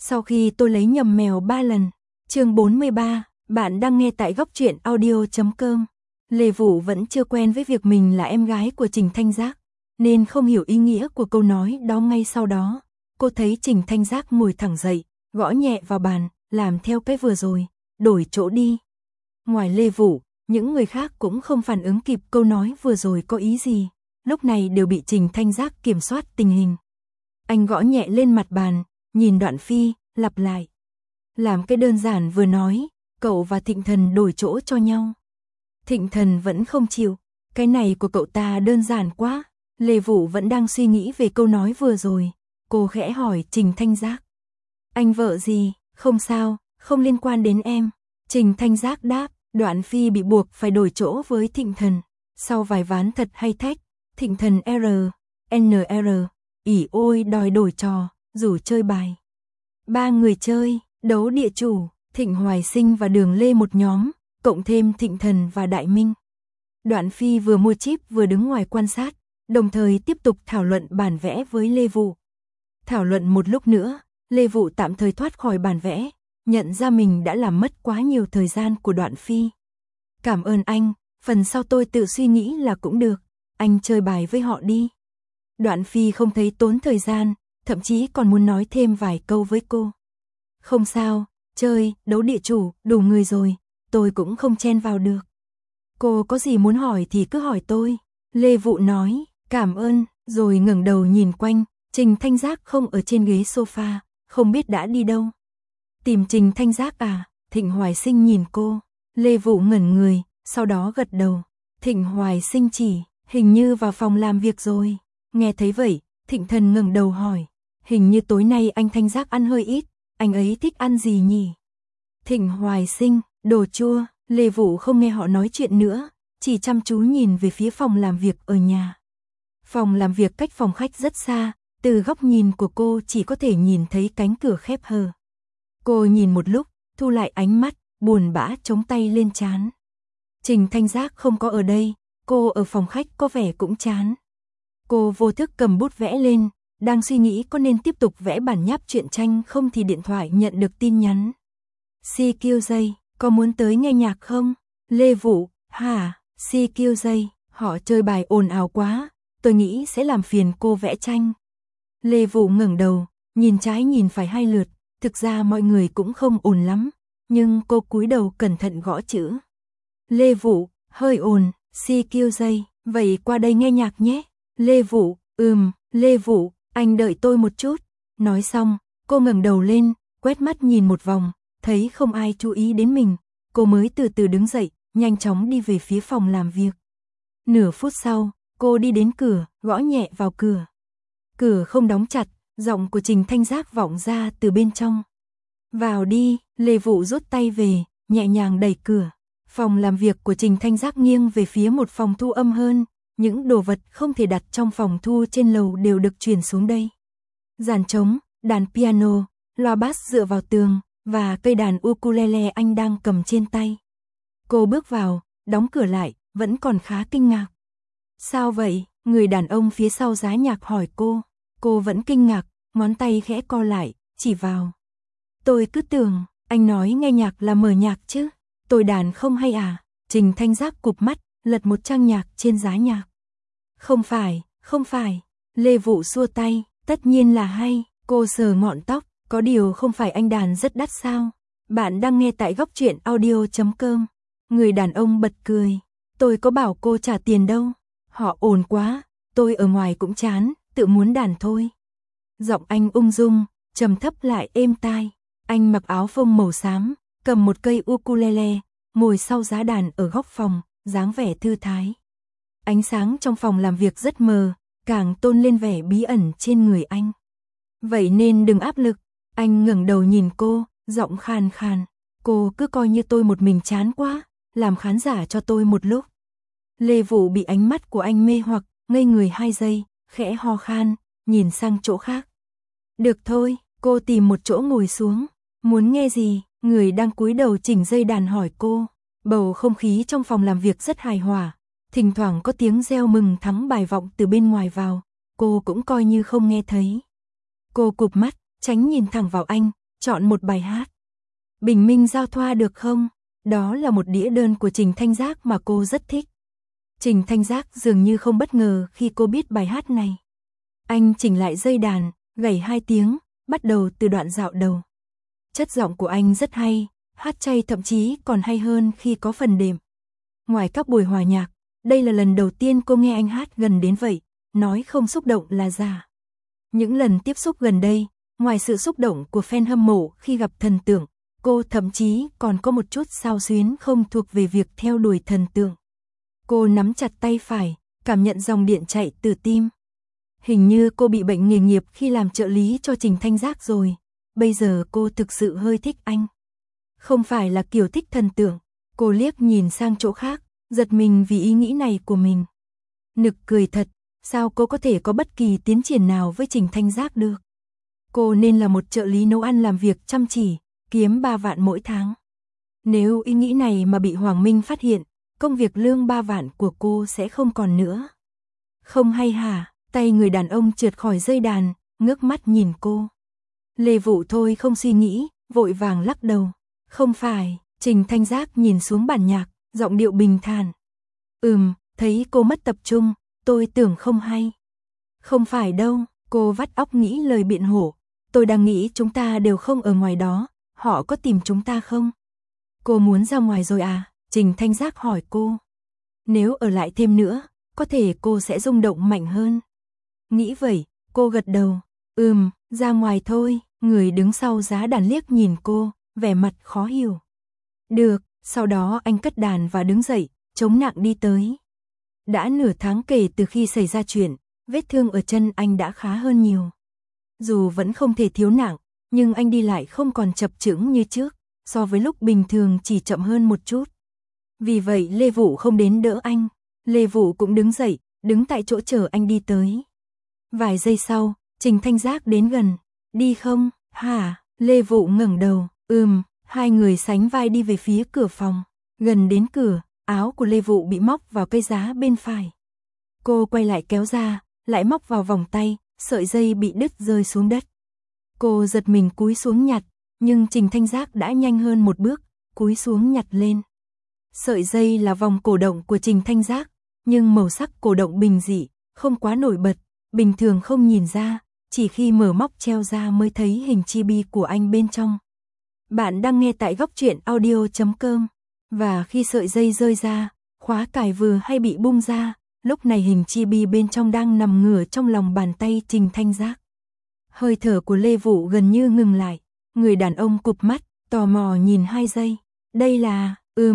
Sau khi tôi lấy nhầm mèo 3 lần. Chương 43, bạn đang nghe tại góc truyện audio.com. Lê Vũ vẫn chưa quen với việc mình là em gái của Trình Thanh Giác, nên không hiểu ý nghĩa của câu nói đó. Ngay sau đó, cô thấy Trình Thanh Giác ngồi thẳng dậy, gõ nhẹ vào bàn, làm theo cái vừa rồi, đổi chỗ đi. Ngoài Lê Vũ, những người khác cũng không phản ứng kịp câu nói vừa rồi có ý gì, lúc này đều bị Trình Thanh Giác kiểm soát tình hình. Anh gõ nhẹ lên mặt bàn, nhìn Đoạn Phi, lặp lại. Làm cái đơn giản vừa nói, cậu và Thịnh Thần đổi chỗ cho nhau. Thịnh Thần vẫn không chịu, cái này của cậu ta đơn giản quá. Lê Vũ vẫn đang suy nghĩ về câu nói vừa rồi, cô khẽ hỏi Trình Thanh Giác. Anh vợ gì, không sao, không liên quan đến em. Trình Thanh Giác đáp. Đoạn Phi bị buộc phải đổi chỗ với Thịnh Thần. Sau vài ván thật hay thách, Thịnh Thần NR, ỉ ôi đòi đổi trò, rủ chơi bài. 3 người chơi, đấu địa chủ, Thịnh Hoài Sinh và Đường Lê một nhóm, cộng thêm Thịnh Thần và Đại Minh. Đoạn Phi vừa mua chip vừa đứng ngoài quan sát, đồng thời tiếp tục thảo luận bản vẽ với Lê Vũ. Thảo luận một lúc nữa, Lê Vũ tạm thời thoát khỏi bản vẽ, nhận ra mình đã làm mất quá nhiều thời gian của Đoạn Phi. Cảm ơn anh, phần sau tôi tự suy nghĩ là cũng được, anh chơi bài với họ đi. Đoạn Phi không thấy tốn thời gian, thậm chí còn muốn nói thêm vài câu với cô. Không sao, chơi, đấu địa chủ, đủ người rồi, tôi cũng không chen vào được. Cô có gì muốn hỏi thì cứ hỏi tôi. Lê Vũ nói, cảm ơn, rồi ngẩng đầu nhìn quanh, Trình Thanh Giác không ở trên ghế sofa, không biết đã đi đâu. Tìm Trình Thanh Giác à? Thịnh Hoài Sinh nhìn cô. Lê Vũ ngẩn người, sau đó gật đầu. Thịnh Hoài Sinh chỉ, hình như vào phòng làm việc rồi. Nghe thấy vậy, Thịnh Thần ngẩng đầu hỏi. Hình như tối nay anh Thanh Giác ăn hơi ít, anh ấy thích ăn gì nhỉ? Thịnh Hoài Sinh, đồ chua. Lê Vũ không nghe họ nói chuyện nữa, chỉ chăm chú nhìn về phía phòng làm việc ở nhà. Phòng làm việc cách phòng khách rất xa, từ góc nhìn của cô chỉ có thể nhìn thấy cánh cửa khép hờ. Cô nhìn một lúc, thu lại ánh mắt, buồn bã chống tay lên trán. Trình Thanh Giác không có ở đây, cô ở phòng khách có vẻ cũng chán. Cô vô thức cầm bút vẽ lên, đang suy nghĩ có nên tiếp tục vẽ bản nháp truyện tranh không thì điện thoại nhận được tin nhắn. CQJ, có muốn tới nghe nhạc không? Lê Vũ, hả? CQJ, họ chơi bài ồn ào quá, tôi nghĩ sẽ làm phiền cô vẽ tranh. Lê Vũ ngẩng đầu, nhìn trái nhìn phải 2 lượt. Thực ra mọi người cũng không ồn lắm, nhưng cô cúi đầu cẩn thận gõ chữ. Lê Vũ, hơi ồn, CQJ, vậy qua đây nghe nhạc nhé. Lê Vũ, Lê Vũ, anh đợi tôi một chút. Nói xong, cô ngẩng đầu lên, quét mắt nhìn một vòng, thấy không ai chú ý đến mình. Cô mới từ từ đứng dậy, nhanh chóng đi về phía phòng làm việc. Nửa phút sau, cô đi đến cửa, gõ nhẹ vào cửa. Cửa không đóng chặt. Giọng của Trình Thanh Giác vọng ra từ bên trong. Vào đi, Lê Vũ rút tay về, nhẹ nhàng đẩy cửa. Phòng làm việc của Trình Thanh Giác nghiêng về phía một phòng thu âm hơn, những đồ vật không thể đặt trong phòng thu trên lầu đều được chuyển xuống đây. Dàn trống, đàn piano, loa bass dựa vào tường, và cây đàn ukulele anh đang cầm trên tay. Cô bước vào, đóng cửa lại, vẫn còn khá kinh ngạc. Sao vậy? Người đàn ông phía sau giá nhạc hỏi cô. Cô vẫn kinh ngạc, ngón tay khẽ co lại, chỉ vào. Tôi cứ tưởng, anh nói nghe nhạc là mở nhạc chứ, tôi đàn không hay à? Trình Thanh Giác cụp mắt, lật một trang nhạc trên giá nhạc. Không phải, Lê Vũ xua tay, tất nhiên là hay, cô sờ ngọn tóc, có điều không phải anh đàn rất đắt sao? Bạn đang nghe tại góc truyện audio.com. Người đàn ông bật cười, tôi có bảo cô trả tiền đâu, họ ồn quá, tôi ở ngoài cũng chán. Tự muốn đàn thôi. Giọng anh ung dung, trầm thấp lại êm tai. Anh mặc áo phông màu xám, cầm một cây ukulele, ngồi sau giá đàn ở góc phòng, dáng vẻ thư thái. Ánh sáng trong phòng làm việc rất mờ, càng tôn lên vẻ bí ẩn trên người anh. Vậy nên đừng áp lực. Anh ngẩng đầu nhìn cô, giọng khàn khàn. Cô cứ coi như tôi một mình chán quá, làm khán giả cho tôi một lúc. Lê Vũ bị ánh mắt của anh mê hoặc, ngây người 2 giây. Khẽ ho khan, nhìn sang chỗ khác. Được thôi, cô tìm một chỗ ngồi xuống. Muốn nghe gì? Người đang cúi đầu chỉnh dây đàn hỏi cô. Bầu không khí trong phòng làm việc rất hài hòa. Thỉnh thoảng có tiếng reo mừng thắng bài vọng từ bên ngoài vào. Cô cũng coi như không nghe thấy. Cô cụp mắt, tránh nhìn thẳng vào anh, chọn một bài hát. Bình minh giao thoa được không? Đó là một đĩa đơn của Trình Thanh Giác mà cô rất thích. Trình Thanh Giác dường như không bất ngờ khi cô biết bài hát này. Anh chỉnh lại dây đàn, gảy 2 tiếng, bắt đầu từ đoạn dạo đầu. Chất giọng của anh rất hay, hát chay thậm chí còn hay hơn khi có phần đệm. Ngoài các buổi hòa nhạc, đây là lần đầu tiên cô nghe anh hát gần đến vậy, nói không xúc động là giả. Những lần tiếp xúc gần đây, ngoài sự xúc động của fan hâm mộ khi gặp thần tượng, cô thậm chí còn có một chút xao xuyến không thuộc về việc theo đuổi thần tượng. Cô nắm chặt tay phải, cảm nhận dòng điện chạy từ tim. Hình như cô bị bệnh nghề nghiệp khi làm trợ lý cho Trình Thanh Giác rồi. Bây giờ cô thực sự hơi thích anh. Không phải là kiểu thích thần tượng. Cô liếc nhìn sang chỗ khác, giật mình vì ý nghĩ này của mình. Nực cười thật, sao cô có thể có bất kỳ tiến triển nào với Trình Thanh Giác được? Cô nên là một trợ lý nấu ăn làm việc chăm chỉ, kiếm 3 vạn mỗi tháng. Nếu ý nghĩ này mà bị Hoàng Minh phát hiện, công việc lương 3 vạn của cô sẽ không còn nữa. Không hay hả? Tay người đàn ông trượt khỏi dây đàn, ngước mắt nhìn cô. Lê Vũ thôi không suy nghĩ, vội vàng lắc đầu. Không phải, Trình Thanh Giác nhìn xuống bản nhạc, giọng điệu bình thản. Thấy cô mất tập trung, tôi tưởng không hay. Không phải đâu, cô vắt óc nghĩ lời biện hộ. Tôi đang nghĩ chúng ta đều không ở ngoài đó, họ có tìm chúng ta không? Cô muốn ra ngoài rồi à? Trình Thanh Giác hỏi cô. Nếu ở lại thêm nữa, có thể cô sẽ rung động mạnh hơn. Nghĩ vậy, cô gật đầu. Ra ngoài thôi. Người đứng sau giá đàn liếc nhìn cô, vẻ mặt khó hiểu. Được, sau đó anh cất đàn và đứng dậy, chống nặng đi tới. Đã nửa tháng kể từ khi xảy ra chuyện, vết thương ở chân anh đã khá hơn nhiều. Dù vẫn không thể thiếu nặng, nhưng anh đi lại không còn chập chững như trước, so với lúc bình thường chỉ chậm hơn một chút. Vì vậy Lê Vũ không đến đỡ anh. Lê Vũ cũng đứng dậy, đứng tại chỗ chờ anh đi tới. Vài giây sau, Trình Thanh Giác đến gần. Đi không? Hả? Lê Vũ ngẩng đầu. Hai người sánh vai đi về phía cửa phòng. Gần đến cửa, áo của Lê Vũ bị móc vào cây giá bên phải. Cô quay lại kéo ra, lại móc vào vòng tay, sợi dây bị đứt rơi xuống đất. Cô giật mình cúi xuống nhặt, nhưng Trình Thanh Giác đã nhanh hơn một bước, cúi xuống nhặt lên. Sợi dây là vòng cổ động của Trình Thanh Giác, nhưng màu sắc cổ động bình dị, không quá nổi bật, bình thường không nhìn ra, chỉ khi mở móc treo ra mới thấy hình chibi của anh bên trong. Bạn đang nghe tại góc truyện audio.com, và khi sợi dây rơi ra, khóa cài vừa hay bị bung ra, lúc này hình chibi bên trong đang nằm ngửa trong lòng bàn tay Trình Thanh Giác. Hơi thở của Lê Vũ gần như ngừng lại, người đàn ông cụp mắt, tò mò nhìn 2 giây. Đây là,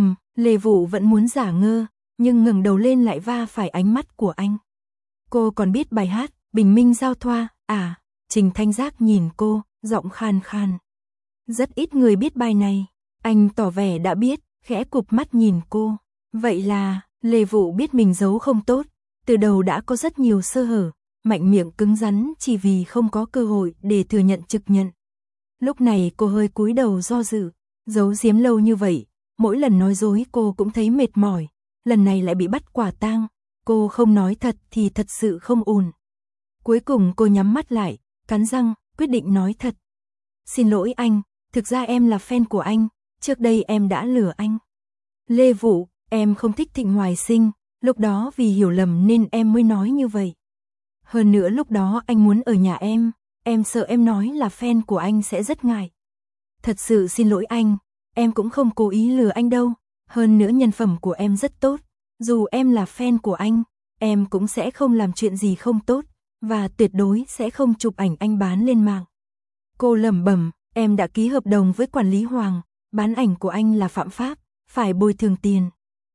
Lê Vũ vẫn muốn giả ngơ, nhưng ngẩng đầu lên lại va phải ánh mắt của anh. Cô còn biết bài hát, Bình minh giao thoa, à? Trình Thanh Giác nhìn cô, giọng khan khan. Rất ít người biết bài này. Anh tỏ vẻ đã biết, khẽ cụp mắt nhìn cô. Vậy là, Lê Vũ biết mình giấu không tốt, từ đầu đã có rất nhiều sơ hở, mạnh miệng cứng rắn chỉ vì không có cơ hội để thừa nhận trực nhận. Lúc này cô hơi cúi đầu do dự, giấu giếm lâu như vậy, mỗi lần nói dối cô cũng thấy mệt mỏi, lần này lại bị bắt quả tang, cô không nói thật thì thật sự không ổn. Cuối cùng cô nhắm mắt lại, cắn răng, quyết định nói thật. Xin lỗi anh, thực ra em là fan của anh, trước đây em đã lừa anh. Lê Vũ, em không thích Thịnh Hoài Sinh, lúc đó vì hiểu lầm nên em mới nói như vậy. Hơn nữa lúc đó anh muốn ở nhà em sợ em nói là fan của anh sẽ rất ngại. Thật sự xin lỗi anh, em cũng không cố ý lừa anh đâu, hơn nữa nhân phẩm của em rất tốt, dù em là fan của anh, em cũng sẽ không làm chuyện gì không tốt, và tuyệt đối sẽ không chụp ảnh anh bán lên mạng. Cô lẩm bẩm, em đã ký hợp đồng với quản lý Hoàng, bán ảnh của anh là phạm pháp, phải bồi thường tiền.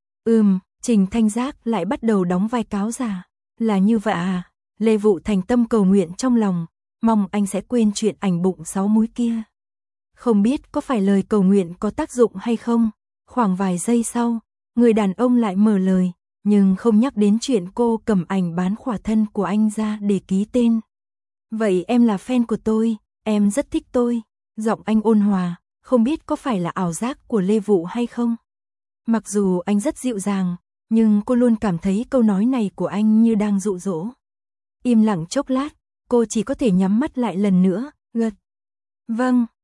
Trình Thanh Giác lại bắt đầu đóng vai cáo giả. Là như vậy à? Lê Vũ thành tâm cầu nguyện trong lòng, mong anh sẽ quên chuyện ảnh bụng 6 múi kia. Không biết có phải lời cầu nguyện có tác dụng hay không? Khoảng vài giây sau, người đàn ông lại mở lời, nhưng không nhắc đến chuyện cô cầm ảnh bán khỏa thân của anh ra để ký tên. Vậy em là fan của tôi, em rất thích tôi. Giọng anh ôn hòa, không biết có phải là ảo giác của Lê Vũ hay không? Mặc dù anh rất dịu dàng, nhưng cô luôn cảm thấy câu nói này của anh như đang dụ dỗ. Im lặng chốc lát, cô chỉ có thể nhắm mắt lại lần nữa, gật. Vâng,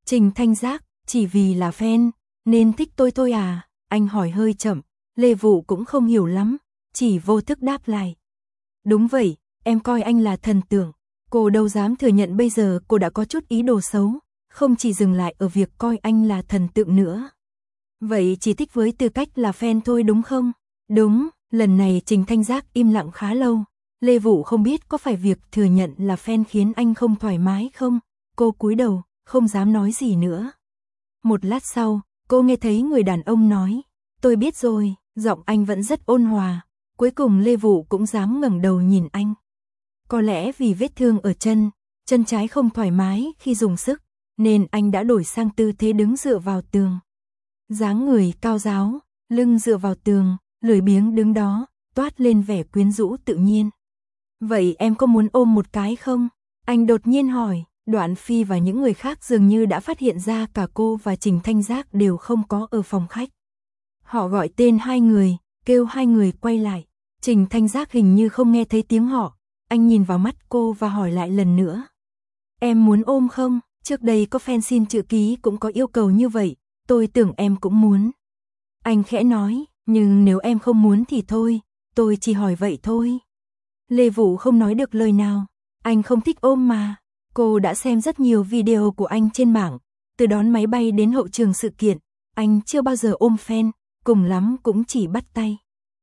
Trình Thanh Giác, chỉ vì là fan, nên thích tôi thôi à? Anh hỏi hơi chậm, Lê Vũ cũng không hiểu lắm, chỉ vô thức đáp lại. Đúng vậy, em coi anh là thần tượng. Cô đâu dám thừa nhận bây giờ cô đã có chút ý đồ xấu, không chỉ dừng lại ở việc coi anh là thần tượng nữa. Vậy chỉ thích với tư cách là fan thôi đúng không? Đúng, lần này Trình Thanh Giác im lặng khá lâu. Lê Vũ không biết có phải việc thừa nhận là fan khiến anh không thoải mái không? Cô cúi đầu, không dám nói gì nữa. Một lát sau, cô nghe thấy người đàn ông nói, tôi biết rồi, giọng anh vẫn rất ôn hòa. Cuối cùng Lê Vũ cũng dám ngẩng đầu nhìn anh. Có lẽ vì vết thương ở chân trái không thoải mái khi dùng sức, nên anh đã đổi sang tư thế đứng dựa vào tường. Dáng người cao ráo, lưng dựa vào tường, lười biếng đứng đó, toát lên vẻ quyến rũ tự nhiên. Vậy em có muốn ôm một cái không? Anh đột nhiên hỏi. Đoạn Phi và những người khác dường như đã phát hiện ra cả cô và Trình Thanh Giác đều không có ở phòng khách. Họ gọi tên hai người, kêu hai người quay lại. Trình Thanh Giác hình như không nghe thấy tiếng họ. Anh nhìn vào mắt cô và hỏi lại lần nữa. Em muốn ôm không? Trước đây có fan xin chữ ký cũng có yêu cầu như vậy. Tôi tưởng em cũng muốn. Anh khẽ nói, nhưng nếu em không muốn thì thôi, tôi chỉ hỏi vậy thôi. Lê Vũ không nói được lời nào. Anh không thích ôm mà. Cô đã xem rất nhiều video của anh trên mạng, từ đón máy bay đến hậu trường sự kiện, anh chưa bao giờ ôm fan, cùng lắm cũng chỉ bắt tay.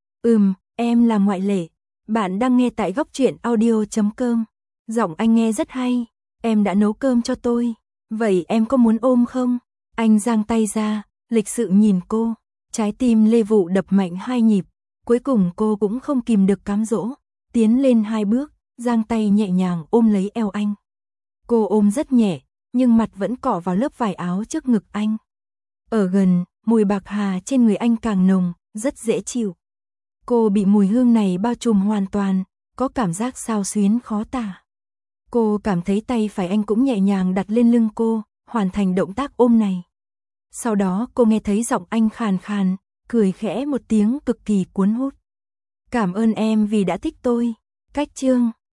Em là ngoại lệ. Bạn đang nghe tại góc truyện audio.com. Giọng anh nghe rất hay. Em đã nấu cơm cho tôi. Vậy em có muốn ôm không? Anh giang tay ra, lịch sự nhìn cô. Trái tim Lê Vũ đập mạnh 2 nhịp. Cuối cùng cô cũng không kìm được cám dỗ, tiến lên 2 bước, giang tay nhẹ nhàng ôm lấy eo anh. Cô ôm rất nhẹ, nhưng mặt vẫn cọ vào lớp vải áo trước ngực anh. Ở gần, mùi bạc hà trên người anh càng nồng, rất dễ chịu. Cô bị mùi hương này bao trùm hoàn toàn, có cảm giác xao xuyến khó tả. Cô cảm thấy tay phải anh cũng nhẹ nhàng đặt lên lưng cô, hoàn thành động tác ôm này. Sau đó cô nghe thấy giọng anh khàn khàn, cười khẽ một tiếng cực kỳ cuốn hút. Cảm ơn em vì đã thích tôi. Cách chương